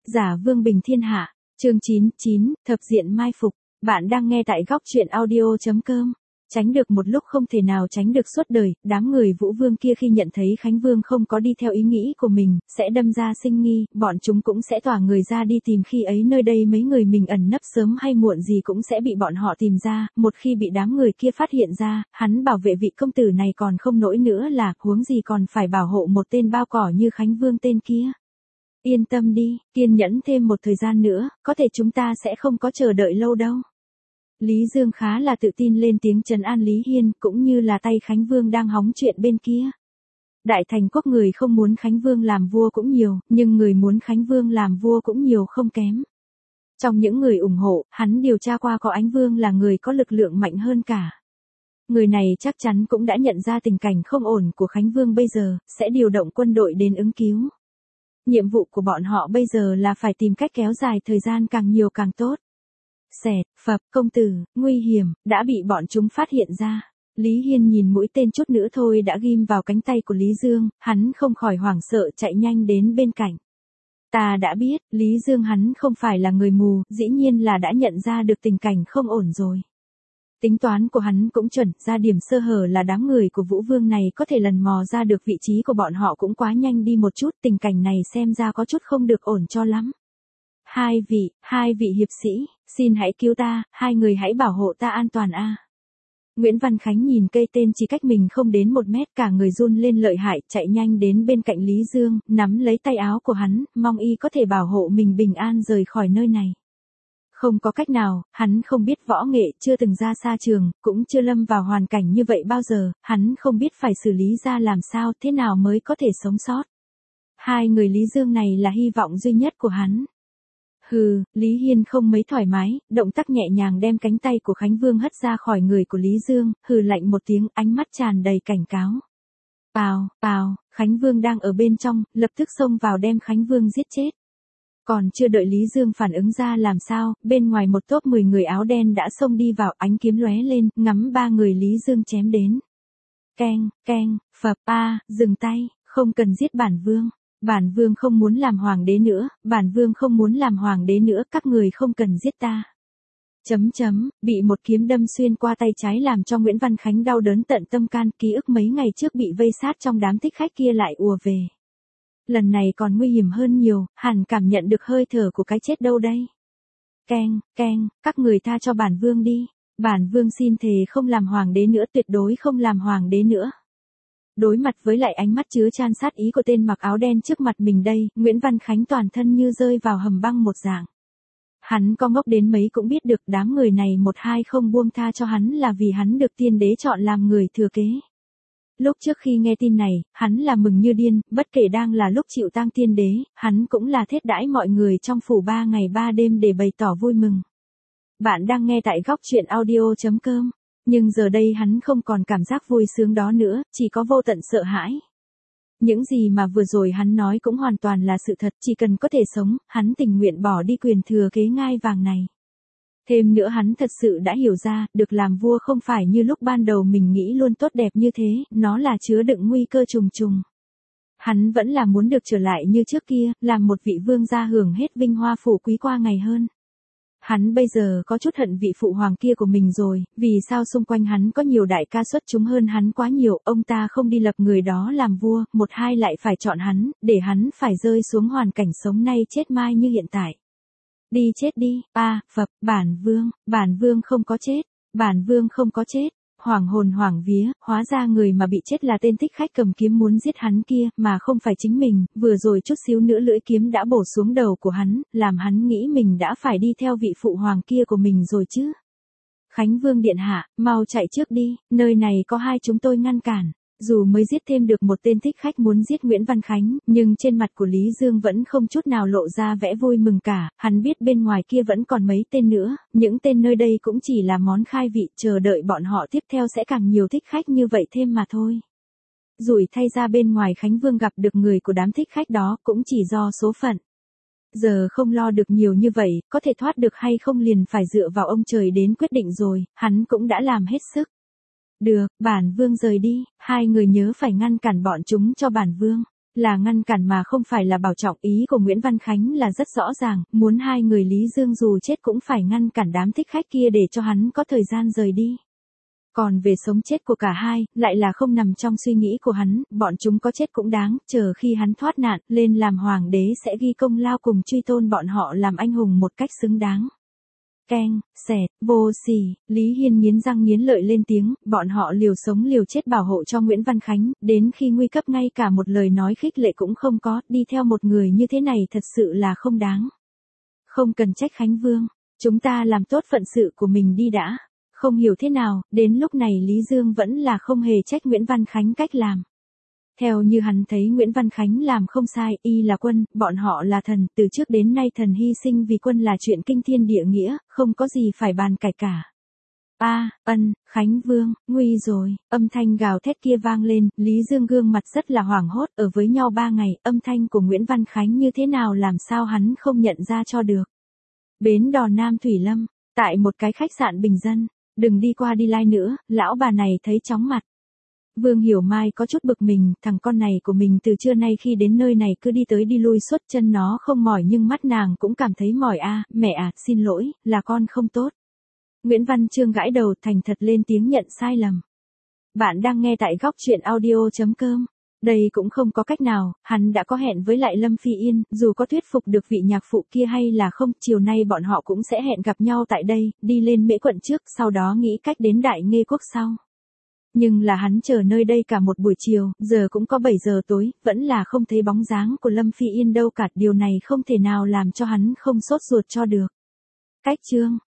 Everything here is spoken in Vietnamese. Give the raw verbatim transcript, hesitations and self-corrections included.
Giả vương bình thiên hạ, chương chín, chín, thập diện mai phục. Bạn đang nghe tại góc truyện audio.com. Tránh được một lúc không thể nào tránh được suốt đời, đám người Vũ Vương kia khi nhận thấy Khánh Vương không có đi theo ý nghĩ của mình, sẽ đâm ra sinh nghi, bọn chúng cũng sẽ tỏa người ra đi tìm, khi ấy nơi đây mấy người mình ẩn nấp sớm hay muộn gì cũng sẽ bị bọn họ tìm ra, một khi bị đám người kia phát hiện ra, hắn bảo vệ vị công tử này còn không nổi nữa là, huống gì còn phải bảo hộ một tên bao cỏ như Khánh Vương tên kia. Yên tâm đi, kiên nhẫn thêm một thời gian nữa, có thể chúng ta sẽ không có chờ đợi lâu đâu. Lý Dương khá là tự tin lên tiếng trấn an Lý Hiên, cũng như là tay Khánh Vương đang hóng chuyện bên kia. Đại thành quốc người không muốn Khánh Vương làm vua cũng nhiều, nhưng người muốn Khánh Vương làm vua cũng nhiều không kém. Trong những người ủng hộ, hắn điều tra qua có Ánh Vương là người có lực lượng mạnh hơn cả. Người này chắc chắn cũng đã nhận ra tình cảnh không ổn của Khánh Vương bây giờ, sẽ điều động quân đội đến ứng cứu. Nhiệm vụ của bọn họ bây giờ là phải tìm cách kéo dài thời gian càng nhiều càng tốt. Xẹt, phập, công tử, nguy hiểm, đã bị bọn chúng phát hiện ra. Lý Hiên nhìn mũi tên chút nữa thôi đã ghim vào cánh tay của Lý Dương, hắn không khỏi hoảng sợ chạy nhanh đến bên cạnh. Ta đã biết, Lý Dương hắn không phải là người mù, dĩ nhiên là đã nhận ra được tình cảnh không ổn rồi. Tính toán của hắn cũng chuẩn, ra điểm sơ hở là đám người của Vũ Vương này có thể lần mò ra được vị trí của bọn họ cũng quá nhanh đi một chút, tình cảnh này xem ra có chút không được ổn cho lắm. Hai vị, hai vị hiệp sĩ, xin hãy cứu ta, hai người hãy bảo hộ ta an toàn a. Nguyễn Văn Khánh nhìn cây tên chỉ cách mình không đến một mét, cả người run lên lợi hại, chạy nhanh đến bên cạnh Lý Dương, nắm lấy tay áo của hắn, mong y có thể bảo hộ mình bình an rời khỏi nơi này. Không có cách nào, hắn không biết võ nghệ, chưa từng ra xa trường, cũng chưa lâm vào hoàn cảnh như vậy bao giờ, hắn không biết phải xử lý ra làm sao, thế nào mới có thể sống sót. Hai người Lý Dương này là hy vọng duy nhất của hắn. Hừ, Lý Hiên không mấy thoải mái, động tác nhẹ nhàng đem cánh tay của Khánh Vương hất ra khỏi người của Lý Dương, hừ lạnh một tiếng, ánh mắt tràn đầy cảnh cáo. Pào, pào, Khánh Vương đang ở bên trong, lập tức xông vào đem Khánh Vương giết chết. Còn chưa đợi Lý Dương phản ứng ra làm sao, bên ngoài một tốp mười người áo đen đã xông đi vào, ánh kiếm lóe lên, ngắm ba người Lý Dương chém đến. Keng, keng, phập, a, dừng tay, không cần giết bản vương. Bản vương không muốn làm hoàng đế nữa, bản vương không muốn làm hoàng đế nữa, các người không cần giết ta. Chấm chấm, bị một kiếm đâm xuyên qua tay trái làm cho Nguyễn Văn Khánh đau đớn tận tâm can, ký ức mấy ngày trước bị vây sát trong đám thích khách kia lại ùa về. Lần này còn nguy hiểm hơn nhiều, hẳn cảm nhận được hơi thở của cái chết đâu đây. Keng, keng, các người tha cho bản vương đi, bản vương xin thề không làm hoàng đế nữa, tuyệt đối không làm hoàng đế nữa. Đối mặt với lại ánh mắt chứa chan sát ý của tên mặc áo đen trước mặt mình đây, Nguyễn Văn Khánh toàn thân như rơi vào hầm băng một dạng. Hắn có ngốc đến mấy cũng biết được đám người này một hai không buông tha cho hắn là vì hắn được tiên đế chọn làm người thừa kế. Lúc trước khi nghe tin này, hắn là mừng như điên, bất kể đang là lúc chịu tang tiên đế, hắn cũng là thết đãi mọi người trong phủ ba ngày ba đêm để bày tỏ vui mừng. Bạn đang nghe tại góc truyện audio.com. Nhưng giờ đây hắn không còn cảm giác vui sướng đó nữa, chỉ có vô tận sợ hãi. Những gì mà vừa rồi hắn nói cũng hoàn toàn là sự thật, chỉ cần có thể sống, hắn tình nguyện bỏ đi quyền thừa kế ngai vàng này. Thêm nữa hắn thật sự đã hiểu ra, được làm vua không phải như lúc ban đầu mình nghĩ luôn tốt đẹp như thế, nó là chứa đựng nguy cơ trùng trùng. Hắn vẫn là muốn được trở lại như trước kia, làm một vị vương gia hưởng hết vinh hoa phú quý qua ngày hơn. Hắn bây giờ có chút hận vị phụ hoàng kia của mình rồi, vì sao xung quanh hắn có nhiều đại ca xuất chúng hơn hắn quá nhiều, ông ta không đi lập người đó làm vua, một hai lại phải chọn hắn, để hắn phải rơi xuống hoàn cảnh sống nay chết mai như hiện tại. Đi chết đi, a, phập, bản vương, bản vương không có chết, bản vương không có chết. Hoảng hồn hoảng vía, hóa ra người mà bị chết là tên thích khách cầm kiếm muốn giết hắn kia, mà không phải chính mình, vừa rồi chút xíu nữa lưỡi kiếm đã bổ xuống đầu của hắn, làm hắn nghĩ mình đã phải đi theo vị phụ hoàng kia của mình rồi chứ. Khánh Vương điện hạ, mau chạy trước đi, nơi này có hai chúng tôi ngăn cản. Dù mới giết thêm được một tên thích khách muốn giết Nguyễn Văn Khánh, nhưng trên mặt của Lý Dương vẫn không chút nào lộ ra vẻ vui mừng cả, hắn biết bên ngoài kia vẫn còn mấy tên nữa, những tên nơi đây cũng chỉ là món khai vị, chờ đợi bọn họ tiếp theo sẽ càng nhiều thích khách như vậy thêm mà thôi. Rủi thay ra bên ngoài Khánh Vương gặp được người của đám thích khách đó cũng chỉ do số phận. Giờ không lo được nhiều như vậy, có thể thoát được hay không liền phải dựa vào ông trời đến quyết định rồi, hắn cũng đã làm hết sức. Được, bản vương rời đi, hai người nhớ phải ngăn cản bọn chúng cho bản vương. là ngăn cản mà không phải là bảo trọng. Ý của Nguyễn Văn Khánh là rất rõ ràng, muốn hai người Lý Dương dù chết cũng phải ngăn cản đám thích khách kia để cho hắn có thời gian rời đi. Còn về sống chết của cả hai, lại là không nằm trong suy nghĩ của hắn, bọn chúng có chết cũng đáng, chờ khi hắn thoát nạn, lên làm hoàng đế sẽ ghi công lao cùng truy tôn bọn họ làm anh hùng một cách xứng đáng. Keng, xẹt, vô sỉ, Lý Hiên nghiến răng nghiến lợi lên tiếng, bọn họ liều sống liều chết bảo hộ cho Nguyễn Văn Khánh, đến khi nguy cấp ngay cả một lời nói khích lệ cũng không có, đi theo một người như thế này thật sự là không đáng. Không cần trách Khánh Vương, chúng ta làm tốt phận sự của mình đi đã. Không hiểu thế nào, đến lúc này Lý Dương vẫn là không hề trách Nguyễn Văn Khánh cách làm. Theo như hắn thấy Nguyễn Văn Khánh làm không sai, y là quân, bọn họ là thần, từ trước đến nay thần hy sinh vì quân là chuyện kinh thiên địa nghĩa, không có gì phải bàn cãi cả. A, ân, Khánh Vương, nguy rồi, âm thanh gào thét kia vang lên, Lý Dương gương mặt rất là hoảng hốt, ở với nhau ba ngày, âm thanh của Nguyễn Văn Khánh như thế nào làm sao hắn không nhận ra cho được. Bến đò Nam Thủy Lâm, tại một cái khách sạn bình dân. Đừng đi qua đi lại nữa, lão bà này thấy chóng mặt. Vương Hiểu Mai có chút bực mình, thằng con này của mình từ trưa nay khi đến nơi này cứ đi tới đi lui suốt, chân nó không mỏi nhưng mắt nàng cũng cảm thấy mỏi. A, mẹ à, xin lỗi, là con không tốt. Nguyễn Văn Chương gãi đầu thành thật lên tiếng nhận sai lầm. Bạn đang nghe tại góc truyện audio chấm com. Đây cũng không có cách nào, hắn đã có hẹn với lại Lâm Phi Yên, dù có thuyết phục được vị nhạc phụ kia hay là không, chiều nay bọn họ cũng sẽ hẹn gặp nhau tại đây, đi lên Mễ Quận trước, sau đó nghĩ cách đến Đại Nghê Quốc sau. Nhưng là hắn chờ nơi đây cả một buổi chiều, giờ cũng có bảy giờ tối, vẫn là không thấy bóng dáng của Lâm Phi Yên đâu cả, điều này không thể nào làm cho hắn không sốt ruột cho được. Cách chương